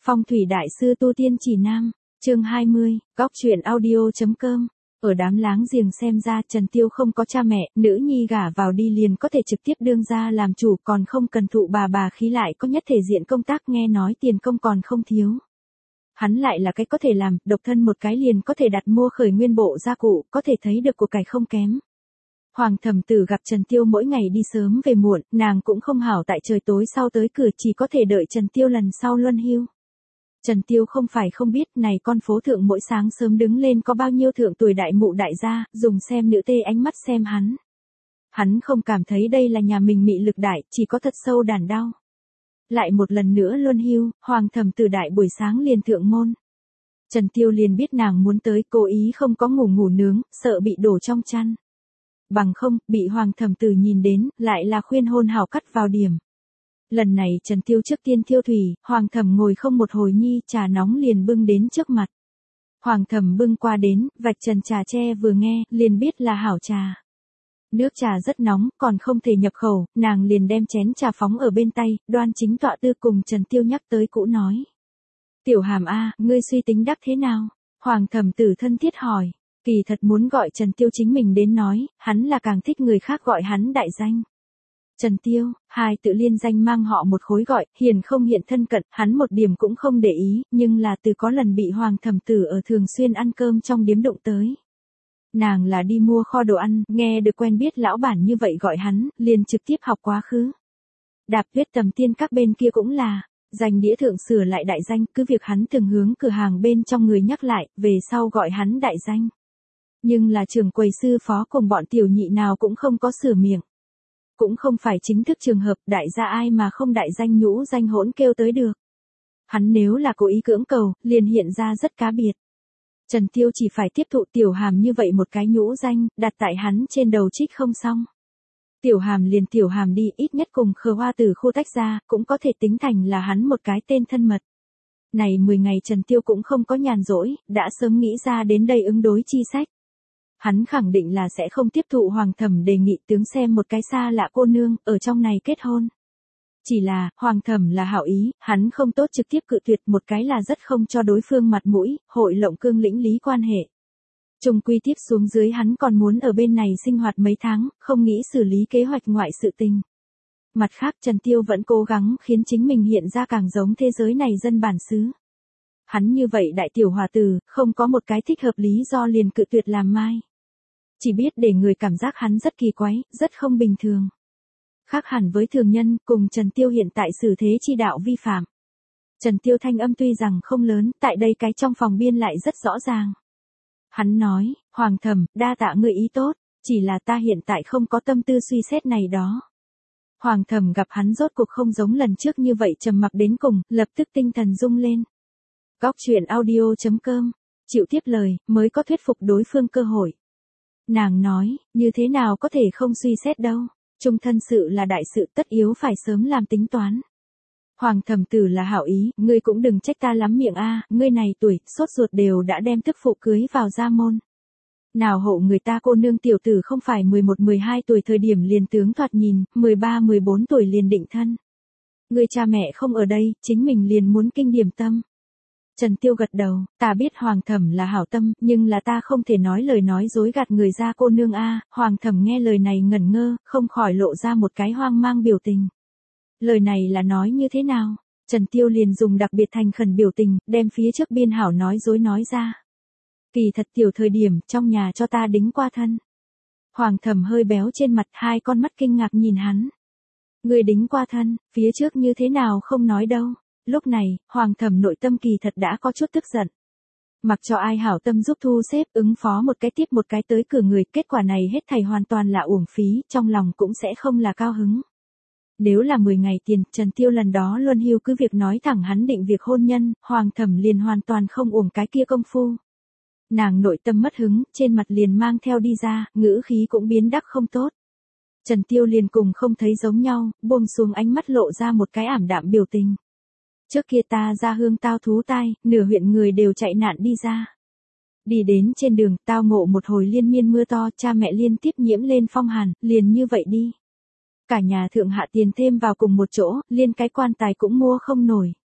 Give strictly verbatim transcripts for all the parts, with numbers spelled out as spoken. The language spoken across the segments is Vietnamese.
Phong thủy đại sư tu tiên chỉ nam, chương hai mươi, góc truyện audio.com. Ở đám láng giềng xem ra Trần Tiêu không có cha mẹ, nữ nhi gả vào đi liền có thể trực tiếp đương gia làm chủ, còn không cần thụ bà bà khí, lại có nhất thể diện công tác, nghe nói tiền công còn không thiếu. Hắn lại là cái có thể làm, độc thân một cái liền có thể đặt mua khởi nguyên bộ gia cụ, có thể thấy được của cải không kém. Hoàng thẩm tử gặp Trần Tiêu mỗi ngày đi sớm về muộn, nàng cũng không hảo tại trời tối sau tới cửa, chỉ có thể đợi Trần Tiêu lần sau luân hưu. Trần Tiêu không phải không biết, này con phố thượng mỗi sáng sớm đứng lên có bao nhiêu thượng tuổi đại mụ đại gia, dùng xem nữ tê ánh mắt xem hắn. Hắn không cảm thấy đây là nhà mình mị lực đại, chỉ có thật sâu đàn đau. Lại một lần nữa luân hưu, Hoàng thẩm tử đại buổi sáng liền thượng môn. Trần Tiêu liền biết nàng muốn tới, cố ý không có ngủ ngủ nướng, sợ bị đổ trong chăn. Bằng không, bị Hoàng thẩm tử nhìn đến, lại là khuyên hôn hảo cắt vào điểm. Lần này Trần Tiêu trước tiên thiêu thủy, Hoàng thẩm ngồi không một hồi nhi, trà nóng liền bưng đến trước mặt. Hoàng thẩm bưng qua đến, vạch trần trà tre vừa nghe, liền biết là hảo trà. Nước trà rất nóng, còn không thể nhập khẩu, nàng liền đem chén trà phóng ở bên tay, đoan chính tọa tư cùng Trần Tiêu nhắc tới cũ nói. Tiểu Hàm a, ngươi suy tính đắc thế nào? Hoàng thẩm tử thân thiết hỏi. Kỳ thật muốn gọi Trần Tiêu chính mình đến nói, hắn là càng thích người khác gọi hắn đại danh. Trần Tiêu, hai tự liên danh mang họ một khối gọi, hiền không hiện thân cận, hắn một điểm cũng không để ý, nhưng là từ có lần bị Hoàng thẩm tử ở thường xuyên ăn cơm trong điếm đụng tới. Nàng là đi mua kho đồ ăn, nghe được quen biết lão bản như vậy gọi hắn, liền trực tiếp học quá khứ. Đạp Tuyết Tầm Tiên các bên kia cũng là, danh đĩa thượng sửa lại đại danh, cứ việc hắn thường hướng cửa hàng bên trong người nhắc lại, về sau gọi hắn đại danh. Nhưng là trưởng quầy sư phó cùng bọn tiểu nhị nào cũng không có sửa miệng. Cũng không phải chính thức trường hợp, đại gia ai mà không đại danh nhũ danh hỗn kêu tới được. Hắn nếu là cố ý cưỡng cầu, liền hiện ra rất cá biệt. Trần Tiêu chỉ phải tiếp thụ Tiểu Hàm như vậy một cái nhũ danh, đặt tại hắn trên đầu trích không xong. Tiểu Hàm liền Tiểu Hàm đi, ít nhất cùng Khờ Hoa từ khu tách ra, cũng có thể tính thành là hắn một cái tên thân mật. Này mười ngày Trần Tiêu cũng không có nhàn rỗi, đã sớm nghĩ ra đến đây ứng đối chi sách. Hắn khẳng định là sẽ không tiếp thụ Hoàng thẩm đề nghị tướng xem một cái xa lạ cô nương, ở trong này kết hôn. Chỉ là, Hoàng thẩm là hảo ý, hắn không tốt trực tiếp cự tuyệt, một cái là rất không cho đối phương mặt mũi, hội lộng cương lĩnh lý quan hệ. Trung quy tiếp xuống dưới hắn còn muốn ở bên này sinh hoạt mấy tháng, không nghĩ xử lý kế hoạch ngoại sự tình. Mặt khác Trần Tiêu vẫn cố gắng khiến chính mình hiện ra càng giống thế giới này dân bản xứ. Hắn như vậy đại tiểu hòa tử, không có một cái thích hợp lý do liền cự tuyệt làm mai. Chỉ biết để người cảm giác hắn rất kỳ quái, rất không bình thường. Khác hẳn với thường nhân, cùng Trần Tiêu hiện tại xử thế chi đạo vi phạm. Trần Tiêu thanh âm tuy rằng không lớn, tại đây cái trong phòng biên lại rất rõ ràng. Hắn nói, Hoàng thẩm, đa tạ ngươi ý tốt, chỉ là ta hiện tại không có tâm tư suy xét này đó. Hoàng thẩm gặp hắn rốt cuộc không giống lần trước như vậy trầm mặc đến cùng, lập tức tinh thần rung lên. Góc truyện audio.com, chịu tiếp lời, mới có thuyết phục đối phương cơ hội. Nàng nói, như thế nào có thể không suy xét đâu, chung thân sự là đại sự, tất yếu phải sớm làm tính toán. Hoàng thẩm tử là hảo ý, ngươi cũng đừng trách ta lắm miệng a, ngươi này tuổi, sốt ruột đều đã đem tức phụ cưới vào gia môn. Nào hộ người ta cô nương tiểu tử không phải mười một mười hai tuổi thời điểm liền tướng thoạt nhìn, mười ba mười bốn tuổi liền định thân. Ngươi cha mẹ không ở đây, chính mình liền muốn kinh điểm tâm. Trần Tiêu gật đầu, ta biết Hoàng thẩm là hảo tâm, nhưng là ta không thể nói lời nói dối gạt người ra cô nương a. Hoàng thẩm nghe lời này ngẩn ngơ, không khỏi lộ ra một cái hoang mang biểu tình. Lời này là nói như thế nào? Trần Tiêu liền dùng đặc biệt thành khẩn biểu tình, đem phía trước biên hảo nói dối nói ra. Kỳ thật tiểu thời điểm, trong nhà cho ta đính qua thân. Hoàng thẩm hơi béo trên mặt, hai con mắt kinh ngạc nhìn hắn. Người đính qua thân, phía trước như thế nào không nói đâu. Lúc này, Hoàng thẩm nội tâm kỳ thật đã có chút tức giận. Mặc cho ai hảo tâm giúp thu xếp, ứng phó một cái tiếp một cái tới cửa người, kết quả này hết thảy hoàn toàn là uổng phí, trong lòng cũng sẽ không là cao hứng. Nếu là mười ngày tiền, Trần Tiêu lần đó luân hưu cứ việc nói thẳng hắn định việc hôn nhân, Hoàng thẩm liền hoàn toàn không uổng cái kia công phu. Nàng nội tâm mất hứng, trên mặt liền mang theo đi ra, ngữ khí cũng biến đắc không tốt. Trần Tiêu liền cùng không thấy giống nhau, buông xuống ánh mắt lộ ra một cái ảm đạm biểu tình. Trước kia ta ra hương tao thú tai, nửa huyện người đều chạy nạn đi ra. Đi đến trên đường, tao ngộ một hồi liên miên mưa to, cha mẹ liên tiếp nhiễm lên phong hàn, liền như vậy đi. Cả nhà thượng hạ tiền thêm vào cùng một chỗ, liên cái quan tài cũng mua không nổi.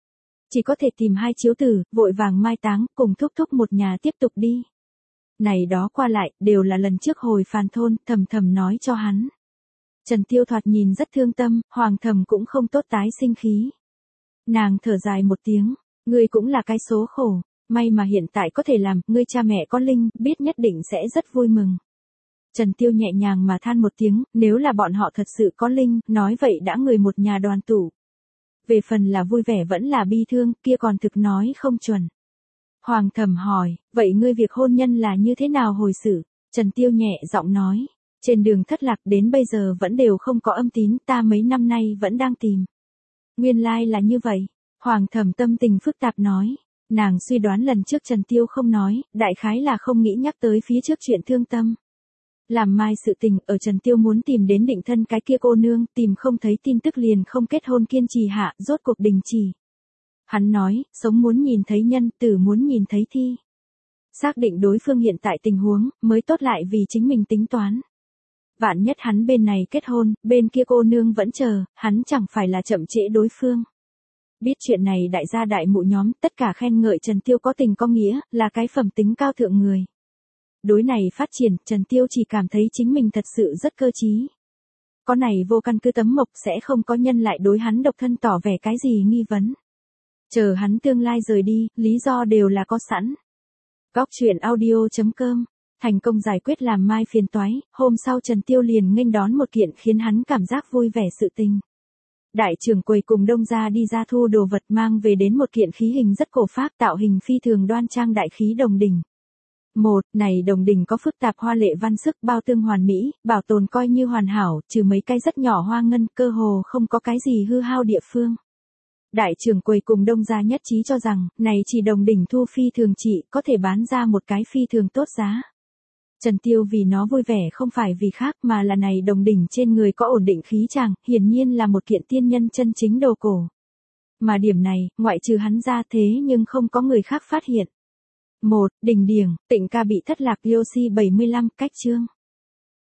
Chỉ có thể tìm hai chiếu tử, vội vàng mai táng, cùng thúc thúc một nhà tiếp tục đi. Này đó qua lại, đều là lần trước hồi phàn thôn, thầm thầm nói cho hắn. Trần Tiêu thoạt nhìn rất thương tâm, Hoàng Thầm cũng không tốt tái sinh khí. Nàng thở dài một tiếng, ngươi cũng là cái số khổ, may mà hiện tại có thể làm, ngươi cha mẹ có linh, biết nhất định sẽ rất vui mừng. Trần Tiêu nhẹ nhàng mà than một tiếng, nếu là bọn họ thật sự có linh, nói vậy đã người một nhà đoàn tụ. Về phần là vui vẻ vẫn là bi thương, kia còn thực nói không chuẩn. Hoàng Thầm hỏi, vậy ngươi việc hôn nhân là như thế nào hồi xử? Trần Tiêu nhẹ giọng nói, trên đường thất lạc đến bây giờ vẫn đều không có âm tín, ta mấy năm nay vẫn đang tìm. Nguyên lai là như vậy. Hoàng Thầm tâm tình phức tạp nói, nàng suy đoán lần trước Trần Tiêu không nói, đại khái là không nghĩ nhắc tới phía trước chuyện thương tâm. Làm mai sự tình, ở Trần Tiêu muốn tìm đến định thân cái kia cô nương, tìm không thấy tin tức liền không kết hôn kiên trì hạ, rốt cuộc đình chỉ. Hắn nói, sống muốn nhìn thấy nhân, tử muốn nhìn thấy thi. Xác định đối phương hiện tại tình huống, mới tốt lại vì chính mình tính toán. Vạn nhất hắn bên này kết hôn, bên kia cô nương vẫn chờ, hắn chẳng phải là chậm trễ đối phương. Biết chuyện này đại gia đại mụ nhóm, tất cả khen ngợi Trần Tiêu có tình có nghĩa, là cái phẩm tính cao thượng người. Đối này phát triển, Trần Tiêu chỉ cảm thấy chính mình thật sự rất cơ trí. Có này vô căn cứ tấm mộc sẽ không có nhân lại đối hắn độc thân tỏ vẻ cái gì nghi vấn. Chờ hắn tương lai rời đi, lý do đều là có sẵn. Góc truyện audio chấm com, thành công giải quyết làm mai phiền toái, hôm sau Trần Tiêu liền nghênh đón một kiện khiến hắn cảm giác vui vẻ sự tình. Đại trưởng quầy cùng đông gia đi ra thu đồ vật mang về đến một kiện khí hình rất cổ phác tạo hình phi thường đoan trang đại khí đồng đỉnh. Một, này đồng đỉnh có phức tạp hoa lệ văn sức bao tương hoàn mỹ, bảo tồn coi như hoàn hảo, trừ mấy cái rất nhỏ hoa ngân, cơ hồ không có cái gì hư hao địa phương. Đại trưởng quầy cùng đông gia nhất trí cho rằng, này chỉ đồng đỉnh thu phi thường trị, có thể bán ra một cái phi thường tốt giá. Trần Tiêu vì nó vui vẻ không phải vì khác mà là này đồng đỉnh trên người có ổn định khí chàng, hiển nhiên là một kiện tiên nhân chân chính đồ cổ. Mà điểm này, ngoại trừ hắn ra thế nhưng không có người khác phát hiện. Một, đỉnh điển, Tịnh ca bị thất lạc Yoshi bảy mươi lăm, cách chương.